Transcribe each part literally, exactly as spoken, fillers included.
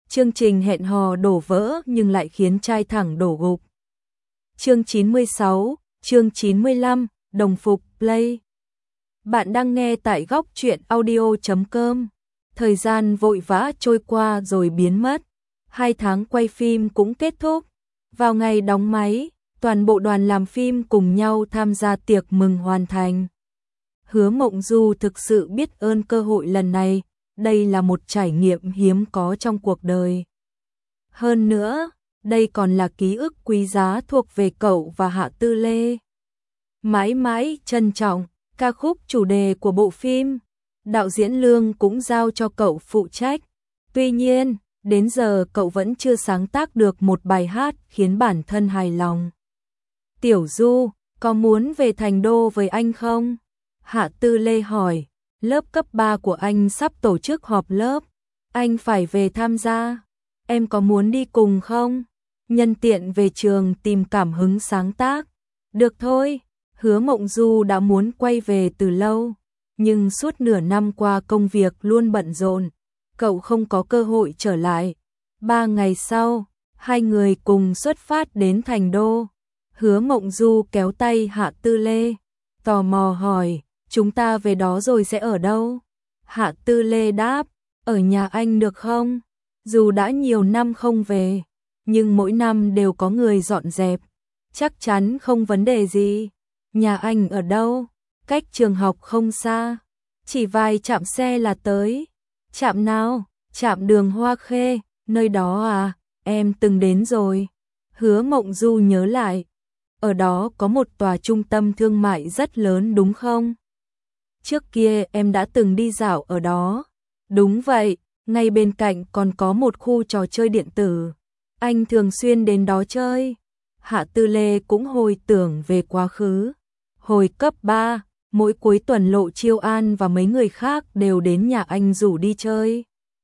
Chương trình hẹn hò đổ vỡ nhưng lại khiến trai thẳng đổ gục. Chương chín mươi sáu, chương chín mươi lăm, đồng phục play. Bạn đang nghe tại góc truyện audio chấm com. Thời gian vội vã trôi qua rồi biến mất. Hai tháng quay phim cũng kết thúc. Vào ngày đóng máy, toàn bộ đoàn làm phim cùng nhau tham gia tiệc mừng hoàn thành. Hứa Mộng Du thực sự biết ơn cơ hội lần này. Đây là một trải nghiệm hiếm có trong cuộc đời. Hơn nữa, đây còn là ký ức quý giá thuộc về cậu và Hạ Tư Lê. Mãi mãi trân trọng, ca khúc chủ đề của bộ phim, đạo diễn Lương cũng giao cho cậu phụ trách. Tuy nhiên, đến giờ cậu vẫn chưa sáng tác được một bài hát khiến bản thân hài lòng. Tiểu Du, có muốn về Thành Đô với anh không? Hạ Tư Lê hỏi. Lớp cấp ba của anh sắp tổ chức họp lớp, anh phải về tham gia. Em có muốn đi cùng không? Nhân tiện về trường tìm cảm hứng sáng tác. Được thôi, Hứa Mộng Du đã muốn quay về từ lâu, nhưng suốt nửa năm qua công việc luôn bận rộn, cậu không có cơ hội trở lại. Ba ngày sau, hai người cùng xuất phát đến Thành Đô. Hứa Mộng Du kéo tay Hạ Tư Lê, tò mò hỏi. Chúng ta về đó rồi sẽ ở đâu? Hạ Tư Lê đáp, ở nhà anh được không? Dù đã nhiều năm không về, nhưng mỗi năm đều có người dọn dẹp, chắc chắn không vấn đề gì. Nhà anh ở đâu? Cách trường học không xa, chỉ vài trạm xe là tới. Trạm nào? Trạm đường Hoa Khê, nơi đó à? Em từng đến rồi. Hứa Mộng Du nhớ lại, ở đó có một tòa trung tâm thương mại rất lớn đúng không? Trước kia em đã từng đi dạo ở đó. Đúng vậy, ngay bên cạnh còn có một khu trò chơi điện tử. Anh thường xuyên đến đó chơi. Hạ Tư Lê cũng hồi tưởng về quá khứ. Hồi cấp ba, mỗi cuối tuần Lộ Chiêu An và mấy người khác đều đến nhà anh rủ đi chơi.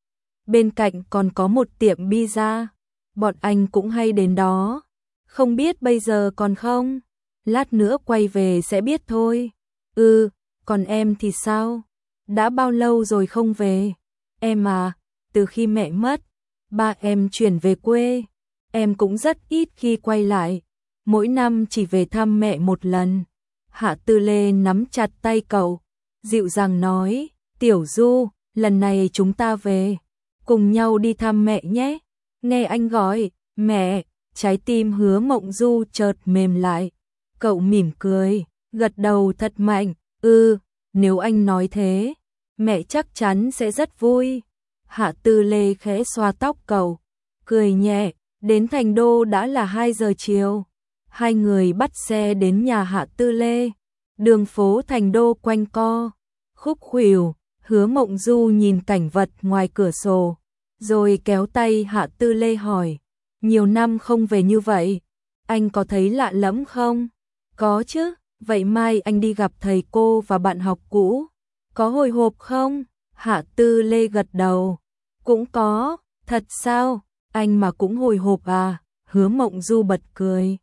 Bên cạnh còn có một tiệm pizza. Bọn anh cũng hay đến đó. Không biết bây giờ còn không? Lát nữa quay về sẽ biết thôi. Ừ. Còn em thì sao? Đã bao lâu rồi không về? Em à, từ khi mẹ mất, ba em chuyển về quê. Em cũng rất ít khi quay lại. Mỗi năm chỉ về thăm mẹ một lần. Hạ Tư Lê nắm chặt tay cậu, dịu dàng nói, Tiểu Du, lần này chúng ta về, cùng nhau đi thăm mẹ nhé. Nghe anh gọi, mẹ, trái tim Hứa Mộng Du chợt mềm lại. Cậu mỉm cười, gật đầu thật mạnh. Ừ, nếu anh nói thế, mẹ chắc chắn sẽ rất vui. Hạ Tư Lê khẽ xoa tóc cậu, cười nhẹ, đến Thành Đô đã là hai giờ chiều. Hai người bắt xe đến nhà Hạ Tư Lê. Đường phố Thành Đô quanh co, khúc khuỷu, Hứa Mộng Du nhìn cảnh vật ngoài cửa sổ, rồi kéo tay Hạ Tư Lê hỏi, nhiều năm không về như vậy, anh có thấy lạ lẫm không? Có chứ. Vậy mai anh đi gặp thầy cô và bạn học cũ, có hồi hộp không? Hạ Tư Lê gật đầu. Cũng có, thật sao? Anh mà cũng hồi hộp à? Hứa Mộng Du bật cười.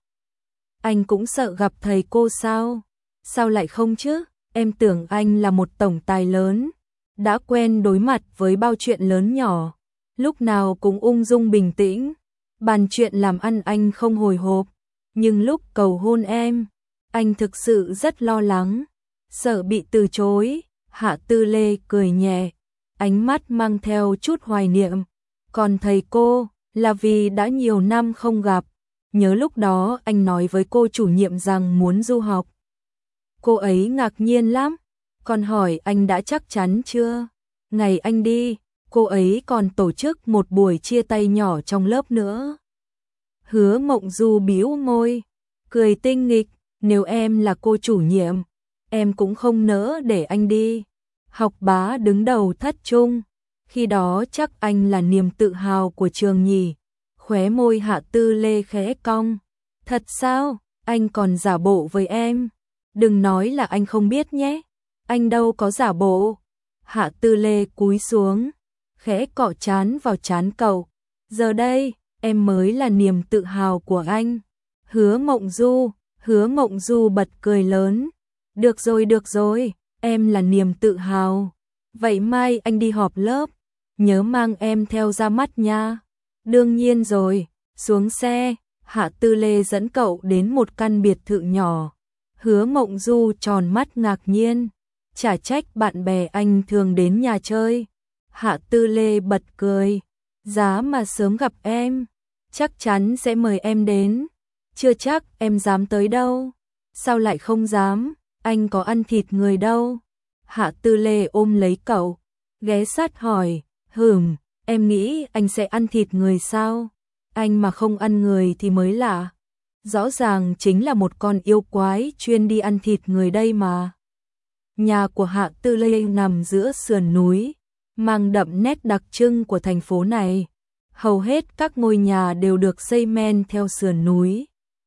Anh cũng sợ gặp thầy cô sao? Sao lại không chứ? Em tưởng anh là một tổng tài lớn, đã quen đối mặt với bao chuyện lớn nhỏ, lúc nào cũng ung dung bình tĩnh. Bàn chuyện làm ăn anh không hồi hộp, nhưng lúc cầu hôn em, anh thực sự rất lo lắng, sợ bị từ chối. Hạ Tư Lê cười nhẹ, ánh mắt mang theo chút hoài niệm. Còn thầy cô, là vì đã nhiều năm không gặp. Nhớ lúc đó anh nói với cô chủ nhiệm rằng muốn du học. Cô ấy ngạc nhiên lắm, còn hỏi anh đã chắc chắn chưa. Ngày anh đi, cô ấy còn tổ chức một buổi chia tay nhỏ trong lớp nữa. Hứa Mộng Du bĩu môi, cười tinh nghịch. Nếu em là cô chủ nhiệm, em cũng không nỡ để anh đi. Học bá đứng đầu thất trung, khi đó chắc anh là niềm tự hào của trường nhỉ. Khóe môi Hạ Tư Lê khẽ cong. Thật sao? Anh còn giả bộ với em. Đừng nói là anh không biết nhé. Anh đâu có giả bộ. Hạ Tư Lê cúi xuống, khẽ cọ trán vào trán cậu. Giờ đây, em mới là niềm tự hào của anh. Hứa Mộng Du. Hứa Mộng Du bật cười lớn. Được rồi, được rồi, em là niềm tự hào. Vậy mai anh đi họp lớp, nhớ mang em theo ra mắt nha. Đương nhiên rồi, xuống xe, Hạ Tư Lê dẫn cậu đến một căn biệt thự nhỏ. Hứa Mộng Du tròn mắt ngạc nhiên, chả trách bạn bè anh thường đến nhà chơi. Hạ Tư Lê bật cười, giá mà sớm gặp em, chắc chắn sẽ mời em đến. Chưa chắc em dám tới đâu. Sao lại không dám, anh có ăn thịt người đâu. Hạ Tư Lê ôm lấy cậu, ghé sát hỏi, hừm, em nghĩ anh sẽ ăn thịt người sao? Anh mà không ăn người thì mới lạ. Rõ ràng chính là một con yêu quái chuyên đi ăn thịt người đây mà. Nhà của Hạ Tư Lê nằm giữa sườn núi, mang đậm nét đặc trưng của thành phố này. Hầu hết các ngôi nhà đều được xây men theo sườn núi.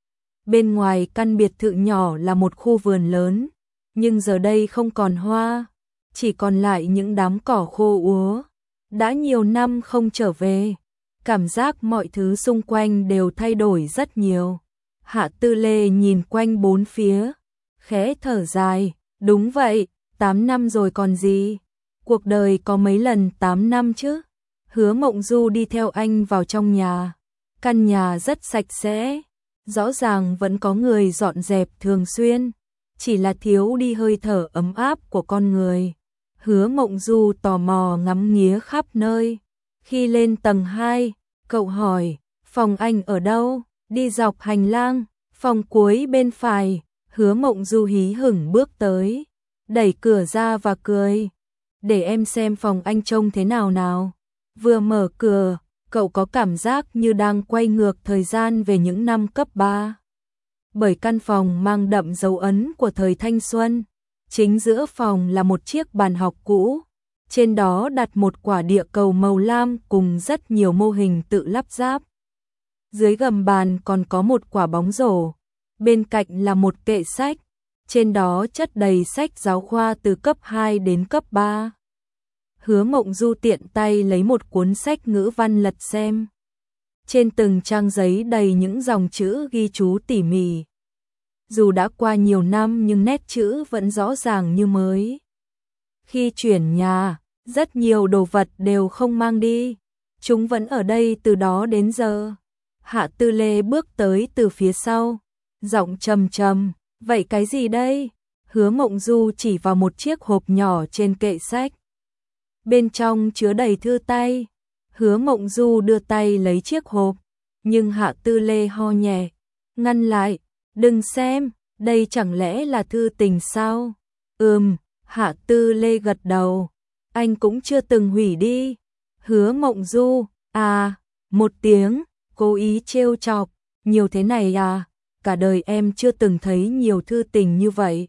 Bên ngoài căn biệt thự nhỏ là một khu vườn lớn, nhưng giờ đây không còn hoa, chỉ còn lại những đám cỏ khô úa. Đã nhiều năm không trở về, cảm giác mọi thứ xung quanh đều thay đổi rất nhiều. Hạ Tư Lê nhìn quanh bốn phía, khẽ thở dài, đúng vậy, tám năm rồi còn gì, cuộc đời có mấy lần tám năm chứ. Hứa Mộng Du đi theo anh vào trong nhà, căn nhà rất sạch sẽ, rõ ràng vẫn có người dọn dẹp thường xuyên, chỉ là thiếu đi hơi thở ấm áp của con người. Hứa Mộng Du tò mò ngắm nghía khắp nơi. Khi lên tầng hai, cậu hỏi, phòng anh ở đâu? Đi dọc hành lang, phòng cuối bên phải. Hứa Mộng Du hí hửng bước tới, đẩy cửa ra và cười. Để em xem phòng anh trông thế nào nào. Vừa mở cửa, cậu có cảm giác như đang quay ngược thời gian về những năm cấp ba. Bởi căn phòng mang đậm dấu ấn của thời thanh xuân. Chính giữa phòng là một chiếc bàn học cũ, trên đó đặt một quả địa cầu màu lam cùng rất nhiều mô hình tự lắp ráp. Dưới gầm bàn còn có một quả bóng rổ, bên cạnh là một kệ sách, trên đó chất đầy sách giáo khoa từ cấp hai đến cấp ba. Hứa Mộng Du tiện tay lấy một cuốn sách ngữ văn lật xem. Trên từng trang giấy đầy những dòng chữ ghi chú tỉ mỉ. Dù đã qua nhiều năm nhưng nét chữ vẫn rõ ràng như mới. Khi chuyển nhà, rất nhiều đồ vật đều không mang đi. Chúng vẫn ở đây từ đó đến giờ. Hạ Tư Lê bước tới từ phía sau, giọng trầm trầm, vậy cái gì đây? Hứa Mộng Du chỉ vào một chiếc hộp nhỏ trên kệ sách. Bên trong chứa đầy thư tay. Hứa Mộng Du đưa tay lấy chiếc hộp, nhưng Hạ Tư Lê ho nhẹ, ngăn lại. Đừng xem, đây chẳng lẽ là thư tình sao? Ừm, Hạ Tư Lê gật đầu. Anh cũng chưa từng hủy đi. Hứa Mộng Du, à, một tiếng, cố ý trêu chọc. Nhiều thế này à? Cả đời em chưa từng thấy nhiều thư tình như vậy.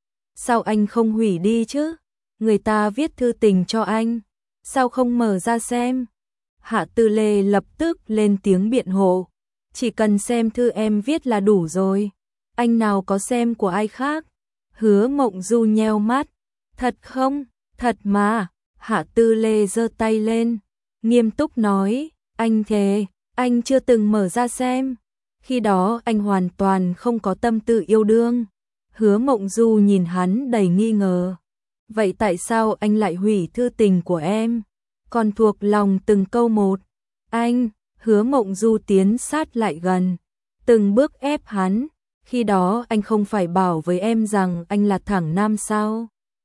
Sao anh không hủy đi chứ? Người ta viết thư tình cho anh, sao không mở ra xem? Hạ Tư Lê lập tức lên tiếng biện hộ. Chỉ cần xem thư em viết là đủ rồi. Anh nào có xem của ai khác? Hứa Mộng Du nheo mắt. Thật không? Thật mà. Hạ Tư Lê giơ tay lên, nghiêm túc nói. Anh thề, anh chưa từng mở ra xem. Khi đó anh hoàn toàn không có tâm tư yêu đương. Hứa Mộng Du nhìn hắn đầy nghi ngờ. Vậy tại sao anh lại hủy thư tình của em? Còn thuộc lòng từng câu một. Anh, Hứa Mộng Du tiến sát lại gần, từng bước ép hắn. Khi đó anh không phải bảo với em rằng anh là thẳng nam sao?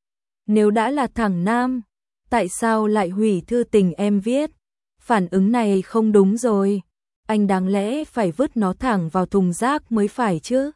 Nếu đã là thẳng nam, tại sao lại hủy thư tình em viết? Phản ứng này không đúng rồi. Anh đáng lẽ phải vứt nó thẳng vào thùng rác mới phải chứ.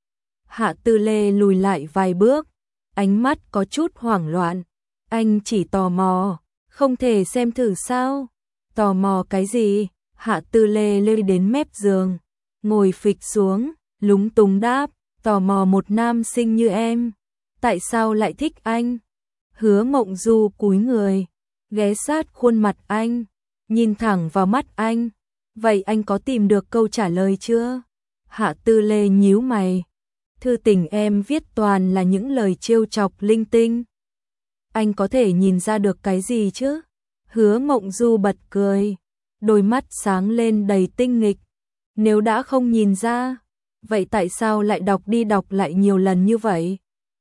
Hạ Tư Lê lùi lại vài bước, ánh mắt có chút hoảng loạn. Anh chỉ tò mò, không thể xem thử sao? Tò mò cái gì? Hạ Tư Lê lê đến mép giường, ngồi phịch xuống, lúng túng đáp, tò mò một nam sinh như em, tại sao lại thích anh? Hứa Mộng Du cúi người, ghé sát khuôn mặt anh, nhìn thẳng vào mắt anh. Vậy anh có tìm được câu trả lời chưa? Hạ Tư Lê nhíu mày. Thư tình em viết toàn là những lời trêu chọc linh tinh. Anh có thể nhìn ra được cái gì chứ? Hứa Mộng Du bật cười, đôi mắt sáng lên đầy tinh nghịch. Nếu đã không nhìn ra, vậy tại sao lại đọc đi đọc lại nhiều lần như vậy?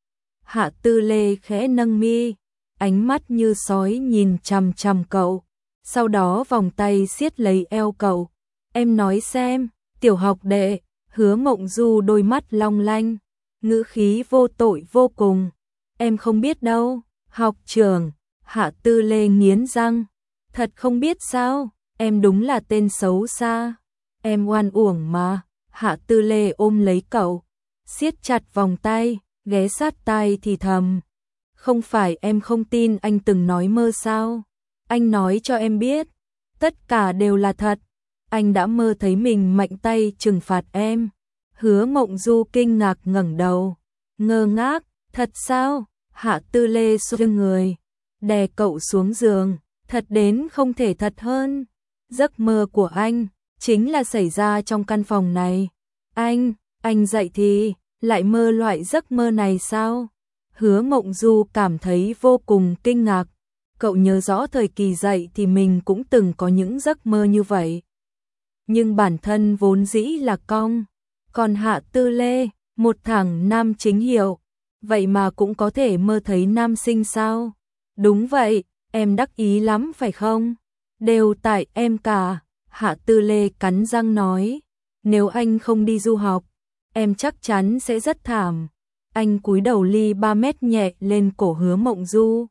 Hạ Tư Lê khẽ nâng mi, ánh mắt như sói nhìn chằm chằm cậu. sau đó vòng tay siết lấy eo cậu. Em nói xem, tiểu học đệ. Hứa Mộng Du đôi mắt long lanh, ngữ khí vô tội vô cùng. Em không biết đâu. Học trưởng. Hạ Tư Lê nghiến răng. Thật không biết sao, em đúng là tên xấu xa. Em oan uổng mà. Hạ Tư Lê ôm lấy cậu, siết chặt vòng tay, ghé sát tai thì thầm. Không phải em không tin anh từng nói mơ sao? Anh nói cho em biết, tất cả đều là thật. Anh đã mơ thấy mình mạnh tay trừng phạt em. Hứa Mộng Du kinh ngạc ngẩng đầu, ngơ ngác. Thật sao? Hạ Tư Lê xoay người, đè cậu xuống giường. Thật đến không thể thật hơn. Giấc mơ của anh chính là xảy ra trong căn phòng này. Anh, anh dậy thì lại mơ loại giấc mơ này sao? Hứa Mộng Du cảm thấy vô cùng kinh ngạc. Cậu nhớ rõ thời kỳ dậy thì mình cũng từng có những giấc mơ như vậy. Nhưng bản thân vốn dĩ là cong. Còn Hạ Tư Lê, một thằng nam chính hiệu, vậy mà cũng có thể mơ thấy nam sinh sao? Đúng vậy, em đắc ý lắm phải không? Đều tại em cả. Hạ Tư Lê cắn răng nói. Nếu anh không đi du học, em chắc chắn sẽ rất thảm. Anh cúi đầu ly ba mét nhẹ lên cổ Hứa Mộng Du.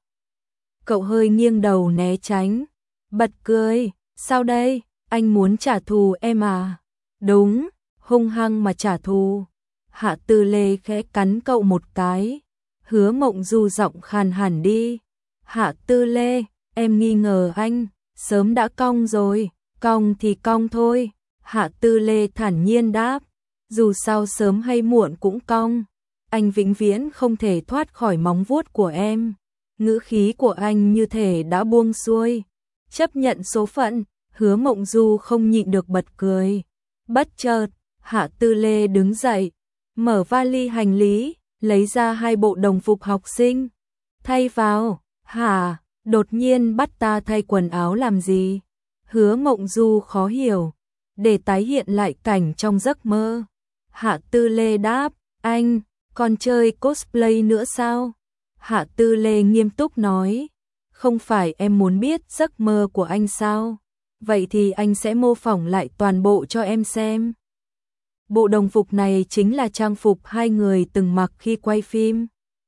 Cậu hơi nghiêng đầu né tránh, bật cười. Sao đây? Anh muốn trả thù em à? Đúng, hung hăng mà trả thù. Hạ Tư Lê khẽ cắn cậu một cái. Hứa Mộng Du giọng khàn hẳn đi. Hạ Tư Lê, em nghi ngờ anh, sớm đã cong rồi. Cong thì cong thôi. Hạ Tư Lê thản nhiên đáp. Dù sao sớm hay muộn cũng cong. Anh vĩnh viễn không thể thoát khỏi móng vuốt của em. Ngữ khí của anh như thể đã buông xuôi. Chấp nhận số phận. Hứa Mộng Du không nhịn được bật cười. Bất chợt, Hạ Tư Lê đứng dậy, mở vali hành lý, lấy ra hai bộ đồng phục học sinh. Thay vào. Hả? Đột nhiên bắt ta thay quần áo làm gì? Hứa Mộng Du khó hiểu. Để tái hiện lại cảnh trong giấc mơ. Hạ Tư Lê đáp. Anh, còn chơi cosplay nữa sao? Hạ Tư Lê nghiêm túc nói. Không phải em muốn biết giấc mơ của anh sao? Vậy thì anh sẽ mô phỏng lại toàn bộ cho em xem. Bộ đồng phục này chính là trang phục hai người từng mặc khi quay phim.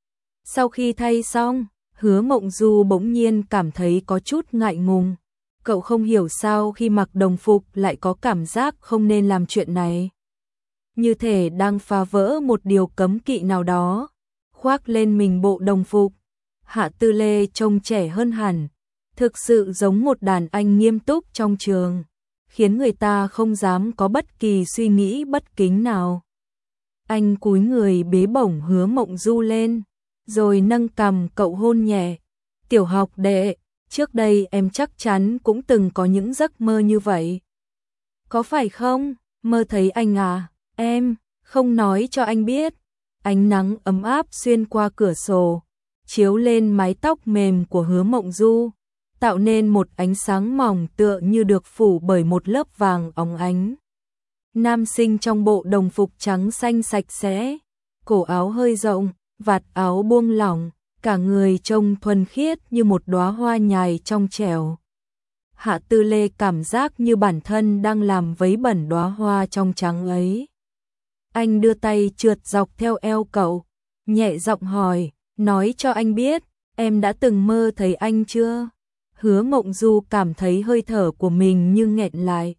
Sau khi thay xong, Hứa Mộng Du bỗng nhiên cảm thấy có chút ngại ngùng. Cậu không hiểu sao khi mặc đồng phục lại có cảm giác không nên làm chuyện này. Như thể đang phá vỡ một điều cấm kỵ nào đó. Khoác lên mình bộ đồng phục. Hạ Tư Lê trông trẻ hơn hẳn. Thực sự giống một đàn anh nghiêm túc trong trường. Khiến người ta không dám có bất kỳ suy nghĩ bất kính nào. Anh cúi người bế bổng Hứa Mộng Du lên. Rồi nâng cằm cậu hôn nhẹ. Tiểu học đệ, trước đây em chắc chắn cũng từng có những giấc mơ như vậy. Có phải không? Mơ thấy anh à? Em, không nói cho anh biết. Ánh nắng ấm áp xuyên qua cửa sổ, chiếu lên mái tóc mềm của Hứa Mộng Du, tạo nên một ánh sáng mỏng tựa như được phủ bởi một lớp vàng óng ánh. Nam sinh trong bộ đồng phục trắng xanh sạch sẽ, cổ áo hơi rộng, vạt áo buông lỏng, cả người trông thuần khiết như một đóa hoa nhài trong trẻo. Hạ Tư Lê cảm giác như bản thân đang làm vấy bẩn đóa hoa trong trắng ấy. Anh đưa tay trượt dọc theo eo cậu, nhẹ giọng hỏi, nói cho anh biết, em đã từng mơ thấy anh chưa? Hứa Mộng Du cảm thấy hơi thở của mình như nghẹn lại.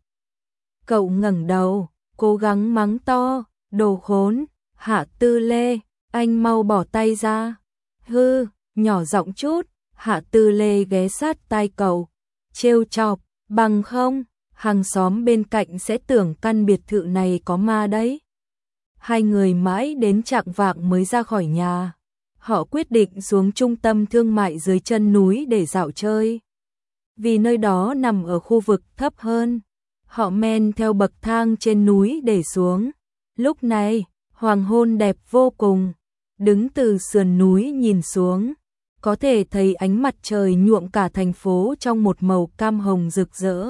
Cậu ngẩng đầu, cố gắng mắng to, đồ khốn. Hạ Tư Lê, anh mau bỏ tay ra. Hư, nhỏ giọng chút. Hạ Tư Lê ghé sát tai cậu, trêu chọc, bằng không, hàng xóm bên cạnh sẽ tưởng căn biệt thự này có ma đấy. Hai người mãi đến chạng vạng mới ra khỏi nhà. Họ quyết định xuống trung tâm thương mại dưới chân núi để dạo chơi. Vì nơi đó nằm ở khu vực thấp hơn, họ men theo bậc thang trên núi để xuống. Lúc này, hoàng hôn đẹp vô cùng. Đứng từ sườn núi nhìn xuống, có thể thấy ánh mặt trời nhuộm cả thành phố trong một màu cam hồng rực rỡ.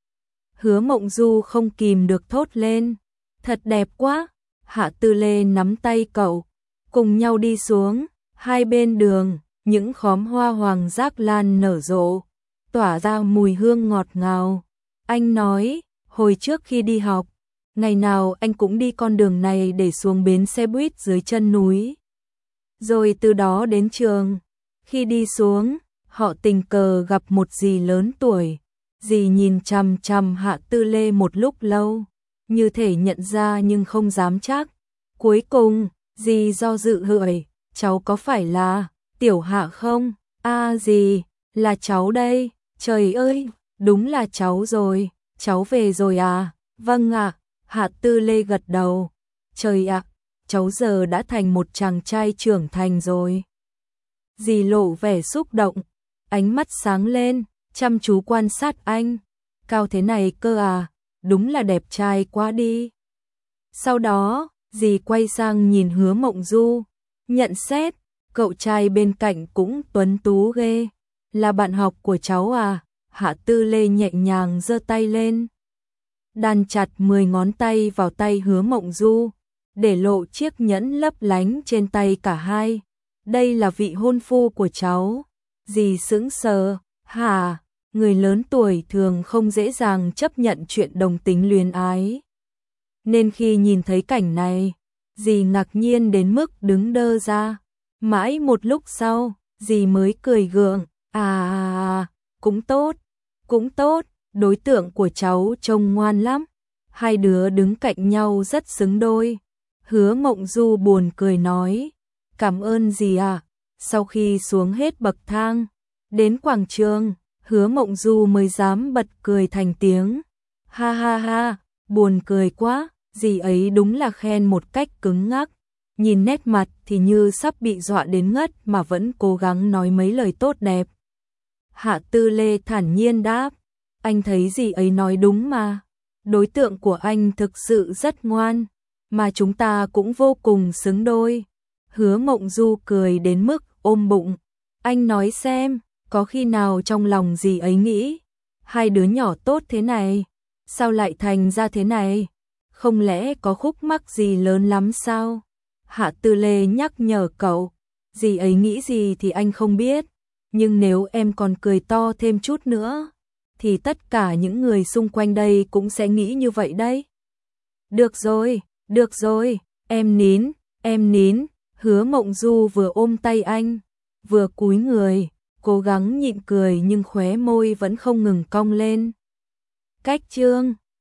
Hứa Mộng Du không kìm được thốt lên, thật đẹp quá. Hạ Tư Lê nắm tay cậu, cùng nhau đi xuống. Hai bên đường, những khóm hoa hoàng giác lan nở rộ, tỏa ra mùi hương ngọt ngào. Anh nói, hồi trước khi đi học, ngày nào anh cũng đi con đường này để xuống bến xe buýt dưới chân núi. Rồi từ đó đến trường, khi đi xuống, họ tình cờ gặp một dì lớn tuổi. Dì nhìn chằm chằm Hạ Tư Lê một lúc lâu, như thể nhận ra nhưng không dám chắc. Cuối cùng, dì do dự hỏi, cháu có phải là Tiểu Hạ không? A à, dì, là cháu đây. Trời ơi, đúng là cháu rồi, cháu về rồi à? Vâng ạ, à, Hạ Tư Lê gật đầu. Trời ạ, à, cháu giờ đã thành một chàng trai trưởng thành rồi. Dì lộ vẻ xúc động, ánh mắt sáng lên, chăm chú quan sát anh. Cao thế này cơ à, đúng là đẹp trai quá đi. Sau đó, dì quay sang nhìn Hứa Mộng Du, nhận xét, cậu trai bên cạnh cũng tuấn tú ghê. Là bạn học của cháu à? Hạ Tư Lê nhẹ nhàng giơ tay lên, đan chặt mười ngón tay vào tay Hứa Mộng Du, để lộ chiếc nhẫn lấp lánh trên tay cả hai. Đây là vị hôn phu của cháu. Dì sững sờ, hả? Người lớn tuổi thường không dễ dàng chấp nhận chuyện đồng tính luyến ái. Nên khi nhìn thấy cảnh này, dì ngạc nhiên đến mức đứng đơ ra. Mãi một lúc sau, dì mới cười gượng, à, à, à cũng tốt, cũng tốt, đối tượng của cháu trông ngoan lắm. Hai đứa đứng cạnh nhau rất xứng đôi. Hứa Mộng Du buồn cười nói, cảm ơn dì ạ. Sau khi xuống hết bậc thang, đến quảng trường, Hứa Mộng Du mới dám bật cười thành tiếng. Ha ha ha, buồn cười quá, dì ấy đúng là khen một cách cứng ngắc. Nhìn nét mặt thì như sắp bị dọa đến ngất mà vẫn cố gắng nói mấy lời tốt đẹp. Hạ Tư Lê thản nhiên đáp, anh thấy dì ấy nói đúng mà. Đối tượng của anh thực sự rất ngoan, mà chúng ta cũng vô cùng xứng đôi. Hứa Mộng Du cười đến mức ôm bụng. Anh nói xem, có khi nào trong lòng dì ấy nghĩ, hai đứa nhỏ tốt thế này, sao lại thành ra thế này? Không lẽ có khúc mắc gì lớn lắm sao? Hạ Tư Lê nhắc nhở cậu, dì ấy nghĩ gì thì anh không biết, nhưng nếu em còn cười to thêm chút nữa, thì tất cả những người xung quanh đây cũng sẽ nghĩ như vậy đấy. Được rồi, được rồi, em nín, em nín. Hứa Mộng Du vừa ôm tay anh, vừa cúi người, cố gắng nhịn cười nhưng khóe môi vẫn không ngừng cong lên. Cách chương